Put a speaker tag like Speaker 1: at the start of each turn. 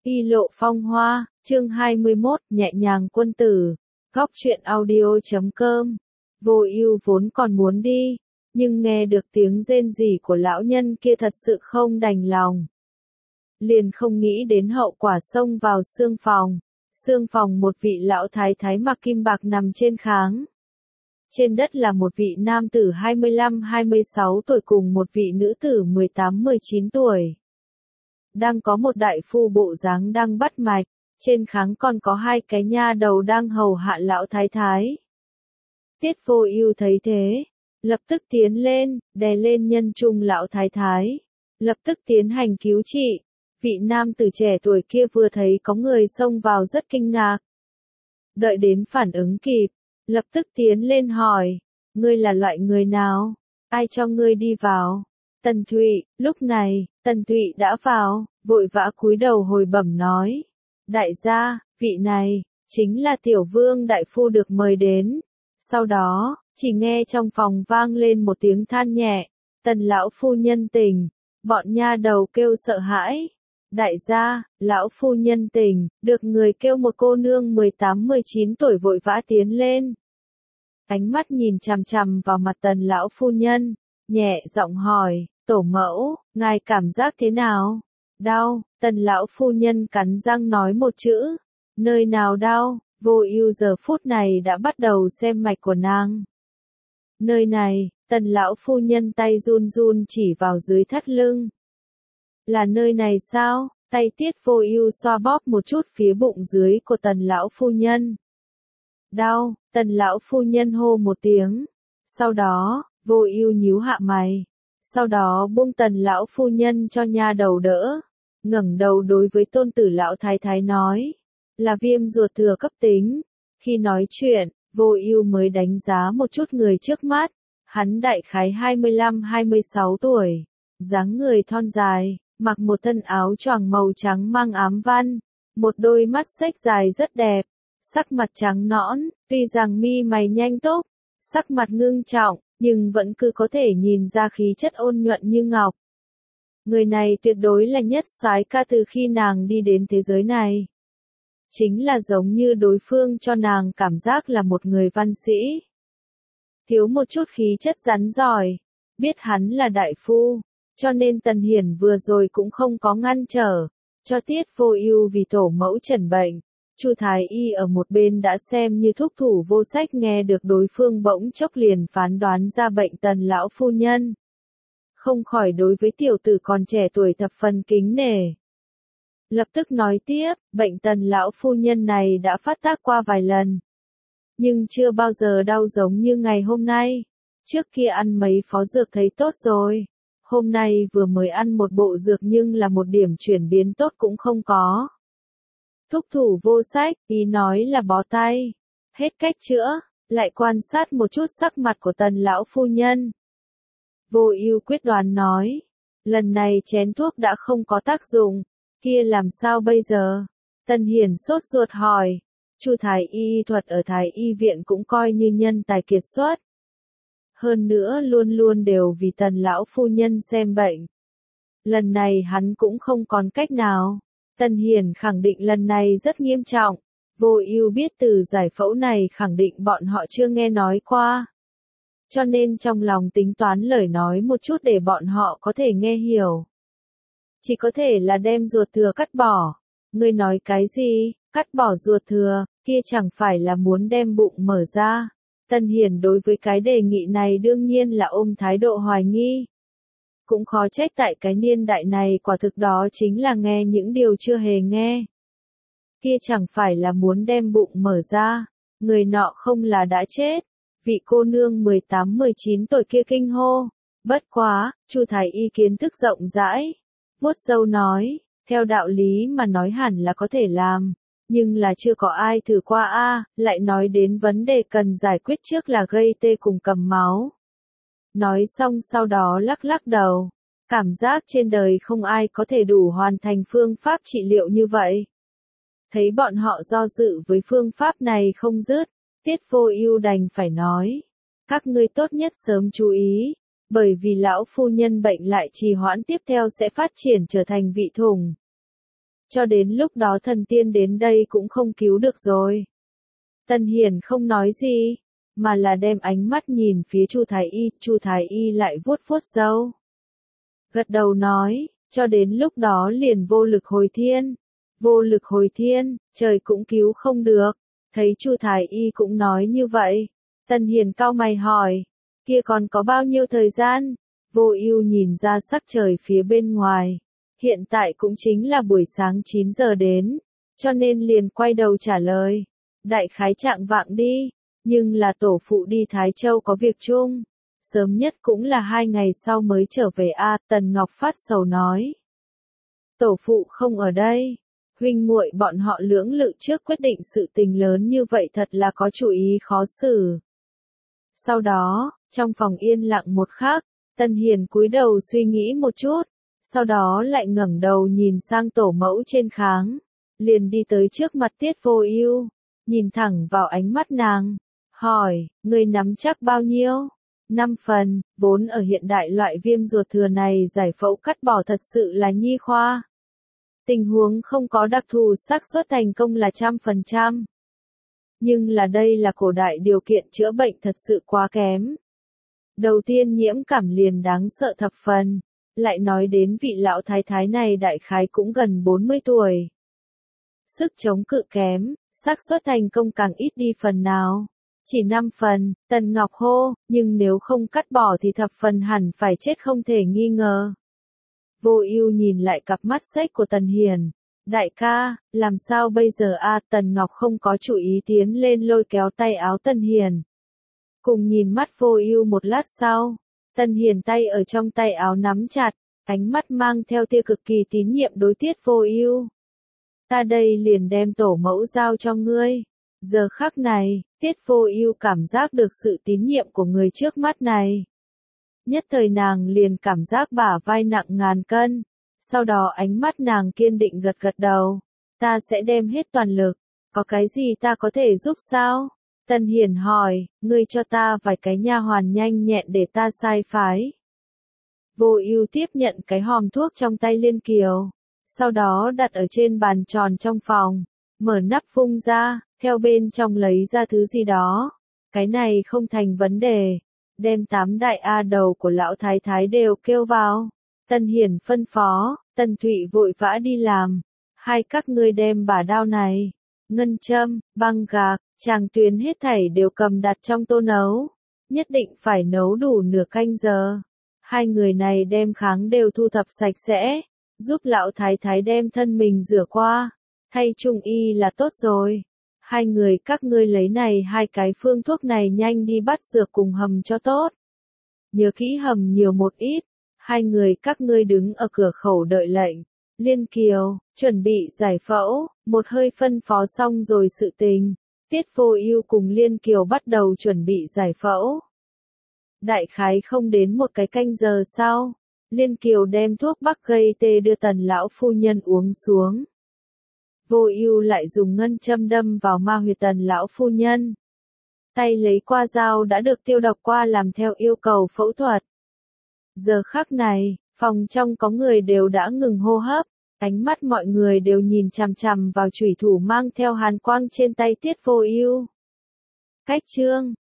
Speaker 1: Y lộ phong hoa, chương 21, nhẹ nhàng quân tử. Góc truyện audio.com. Vô ưu vốn còn muốn đi, nhưng nghe được tiếng rên rỉ của lão nhân kia thật sự không đành lòng. Liền không nghĩ đến hậu quả xông vào xương phòng. Xương phòng một vị lão thái thái mặc kim bạc nằm trên kháng. Trên đất là một vị nam tử 25-26 tuổi cùng một vị nữ tử 18-19 tuổi. Đang có một đại phu bộ dáng đang bắt mạch, trên kháng còn có hai cái nha đầu đang hầu hạ lão thái thái. Tiết Vô Ưu thấy thế, lập tức tiến lên, đè lên nhân trung lão thái thái, lập tức tiến hành cứu trị. Vị nam tử trẻ tuổi kia vừa thấy có người xông vào rất kinh ngạc. Đợi đến phản ứng kịp, lập tức tiến lên hỏi, ngươi là loại người nào? Ai cho ngươi đi vào? Tần Thụy, lúc này, Tần Thụy đã vào, vội vã cúi đầu hồi bẩm nói. Đại gia, vị này, chính là tiểu vương đại phu được mời đến. Sau đó, chỉ nghe trong phòng vang lên một tiếng than nhẹ, Tần lão phu nhân tỉnh, bọn nha đầu kêu sợ hãi. Đại gia, lão phu nhân tỉnh, được người kêu một cô nương 18-19 tuổi vội vã tiến lên. Ánh mắt nhìn chằm chằm vào mặt Tần lão phu nhân, nhẹ giọng hỏi, tổ mẫu, ngài cảm giác thế nào? Đau. Tần lão phu nhân cắn răng nói một chữ, nơi nào đau? Vô Ưu giờ phút này đã bắt đầu xem mạch của nàng. Nơi này, Tần lão phu nhân tay run run chỉ vào dưới thắt lưng. Là nơi này sao? Tay Tiết Vô Ưu xoa bóp một chút phía bụng dưới của Tần lão phu nhân. Đau. Tần lão phu nhân hô một tiếng. Sau đó, Vô Ưu nhíu hạ mày. Sau đó buông Tần lão phu nhân cho nha đầu đỡ, ngẩng đầu đối với tôn tử lão thái thái nói, là viêm ruột thừa cấp tính. Khi nói chuyện, Vô Ưu mới đánh giá một chút người trước mắt, hắn đại khái 25-26 tuổi, dáng người thon dài, mặc một thân áo choàng màu trắng mang ám văn, một đôi mắt xếch dài rất đẹp, sắc mặt trắng nõn, tuy rằng mi mày nhanh túc, sắc mặt ngưng trọng, nhưng vẫn cứ có thể nhìn ra khí chất ôn nhuận như ngọc. Người này tuyệt đối là nhất soái ca từ khi nàng đi đến thế giới này. Chính là giống như đối phương cho nàng cảm giác là một người văn sĩ. Thiếu một chút khí chất rắn giỏi, biết hắn là đại phu, cho nên Tần Hiển vừa rồi cũng không có ngăn trở, cho Tiết Vô Ưu vì tổ mẫu chẩn bệnh. Chu Thái Y ở một bên đã xem như thúc thủ vô sách nghe được đối phương bỗng chốc liền phán đoán ra bệnh Tần lão phu nhân. Không khỏi đối với tiểu tử còn trẻ tuổi thập phần kính nể. Lập tức nói tiếp, bệnh Tần lão phu nhân này đã phát tác qua vài lần. Nhưng chưa bao giờ đau giống như ngày hôm nay. Trước kia ăn mấy phó dược thấy tốt rồi. Hôm nay vừa mới ăn một bộ dược nhưng là một điểm chuyển biến tốt cũng không có. Thúc thủ vô sách, ý nói là bó tay. Hết cách chữa, lại quan sát một chút sắc mặt của Tần lão phu nhân. Vô Ưu quyết đoán nói, lần này chén thuốc đã không có tác dụng, kia làm sao bây giờ? Tần Hiển sốt ruột hỏi, Chu Thái Y thuật ở Thái Y viện cũng coi như nhân tài kiệt xuất. Hơn nữa luôn luôn đều vì Tần lão phu nhân xem bệnh. Lần này hắn cũng không còn cách nào. Tần Hiển khẳng định lần này rất nghiêm trọng. Vô Ưu biết từ giải phẫu này khẳng định bọn họ chưa nghe nói qua. Cho nên trong lòng tính toán lời nói một chút để bọn họ có thể nghe hiểu. Chỉ có thể là đem ruột thừa cắt bỏ. Ngươi nói cái gì? Cắt bỏ ruột thừa, kia chẳng phải là muốn đem bụng mở ra. Tần Hiển đối với cái đề nghị này đương nhiên là ôm thái độ hoài nghi. Cũng khó trách tại cái niên đại này quả thực đó chính là nghe những điều chưa hề nghe. Kia chẳng phải là muốn đem bụng mở ra, người nọ không là đã chết. Vị cô nương 18-19 tuổi kia kinh hô. Bất quá, Chu Thái Y kiến thức rộng rãi. Vuốt râu nói, theo đạo lý mà nói hẳn là có thể làm. Nhưng là chưa có ai thử qua lại nói đến vấn đề cần giải quyết trước là gây tê cùng cầm máu. Nói xong sau đó lắc lắc đầu, cảm giác trên đời không ai có thể đủ hoàn thành phương pháp trị liệu như vậy. Thấy bọn họ do dự với phương pháp này không dứt, Tiết Vô Ưu đành phải nói, các ngươi tốt nhất sớm chú ý, bởi vì lão phu nhân bệnh lại trì hoãn tiếp theo sẽ phát triển trở thành vị thủng. cho đến lúc đó thần tiên đến đây cũng không cứu được rồi. Tân Hiền không nói gì, mà là đem ánh mắt nhìn phía Chu Thái Y lại vuốt vuốt râu. Gật đầu nói, cho đến lúc đó liền vô lực hồi thiên, trời cũng cứu không được. Thấy Chu Thái Y cũng nói như vậy, Tân Hiền cau mày hỏi, kia còn có bao nhiêu thời gian? Vô Ưu nhìn ra sắc trời phía bên ngoài, hiện tại cũng chính là buổi sáng 9 giờ đến, cho nên liền quay đầu trả lời, đại khái trạng vạng đi, nhưng là tổ phụ đi Thái Châu có việc chung, sớm nhất cũng là 2 ngày sau mới trở về a. Tần Ngọc phát sầu nói. Tổ phụ không ở đây, huynh muội bọn họ lưỡng lự trước quyết định sự tình lớn như vậy thật là có chủ ý khó xử. Sau đó, trong phòng yên lặng một khắc, Tân Hiền cúi đầu suy nghĩ một chút, sau đó lại ngẩng đầu nhìn sang tổ mẫu trên kháng, liền đi tới trước mặt Tiết Vô Ưu, nhìn thẳng vào ánh mắt nàng, hỏi, ngươi nắm chắc bao nhiêu? 5 phần, vốn ở hiện đại loại viêm ruột thừa này giải phẫu cắt bỏ thật sự là nhi khoa. Tình huống không có đặc thù xác suất thành công là 100%. Nhưng là đây là cổ đại điều kiện chữa bệnh thật sự quá kém. Đầu tiên nhiễm cảm liền đáng sợ thập phần, lại nói đến vị lão thái thái này đại khái cũng gần 40 tuổi. Sức chống cự kém, xác suất thành công càng ít đi phần nào. Chỉ 5 phần, Tần Ngọc hô, nhưng nếu không cắt bỏ thì thập phần hẳn phải chết không thể nghi ngờ. Vô Ưu nhìn lại cặp mắt xếch của Tần Hiền, đại ca, làm sao bây giờ a? Tần Ngọc không có chủ ý tiến lên lôi kéo tay áo Tần Hiền. Cùng nhìn mắt Vô Ưu một lát sau, Tần Hiền tay ở trong tay áo nắm chặt, ánh mắt mang theo tia cực kỳ tín nhiệm đối Tiết Vô Ưu. Ta đây liền đem tổ mẫu giao cho ngươi. Giờ khắc này, Tiết Vô Ưu cảm giác được sự tín nhiệm của người trước mắt này. Nhất thời nàng liền cảm giác bả vai nặng ngàn cân, sau đó ánh mắt nàng kiên định gật gật đầu, ta sẽ đem hết toàn lực, có cái gì ta có thể giúp sao? Tân Hiền hỏi, ngươi cho ta vài cái nha hoàn nhanh nhẹn để ta sai phái. Vô Ưu tiếp nhận cái hòm thuốc trong tay Liên Kiều, sau đó đặt ở trên bàn tròn trong phòng, mở nắp vung ra, theo bên trong lấy ra thứ gì đó. Cái này không thành vấn đề, đem 8 đại A đầu của lão thái thái đều kêu vào. Tân Hiền phân phó, Tân Thụy vội vã đi làm. Hai các ngươi đem bả đao này, ngân châm, băng gạc, tràng tuyến hết thảy đều cầm đặt trong tô nấu. Nhất định phải nấu đủ nửa canh giờ. Hai người này đem kháng đều thu thập sạch sẽ, giúp lão thái thái đem thân mình rửa qua, thay trung y là tốt rồi. Hai người các ngươi lấy này hai cái phương thuốc này nhanh đi bắt dược cùng hầm cho tốt. Nhớ kỹ hầm nhiều một ít, hai người các ngươi đứng ở cửa khẩu đợi lệnh. Liên Kiều, chuẩn bị giải phẫu, một hơi phân phó xong rồi sự tình. Tiết Vô Ưu cùng Liên Kiều bắt đầu chuẩn bị giải phẫu. Đại khái không đến một cái canh giờ sau, Liên Kiều đem thuốc bắc gây tê đưa Tần lão phu nhân uống xuống. Vô Ưu lại dùng ngân châm đâm vào ma huyệt Tần lão phu nhân. Tay lấy qua dao đã được tiêu độc qua làm theo yêu cầu phẫu thuật. Giờ khắc này, phòng trong có người đều đã ngừng hô hấp, ánh mắt mọi người đều nhìn chằm chằm vào chủy thủ mang theo hàn quang trên tay Tiết Vô Ưu. Cách chương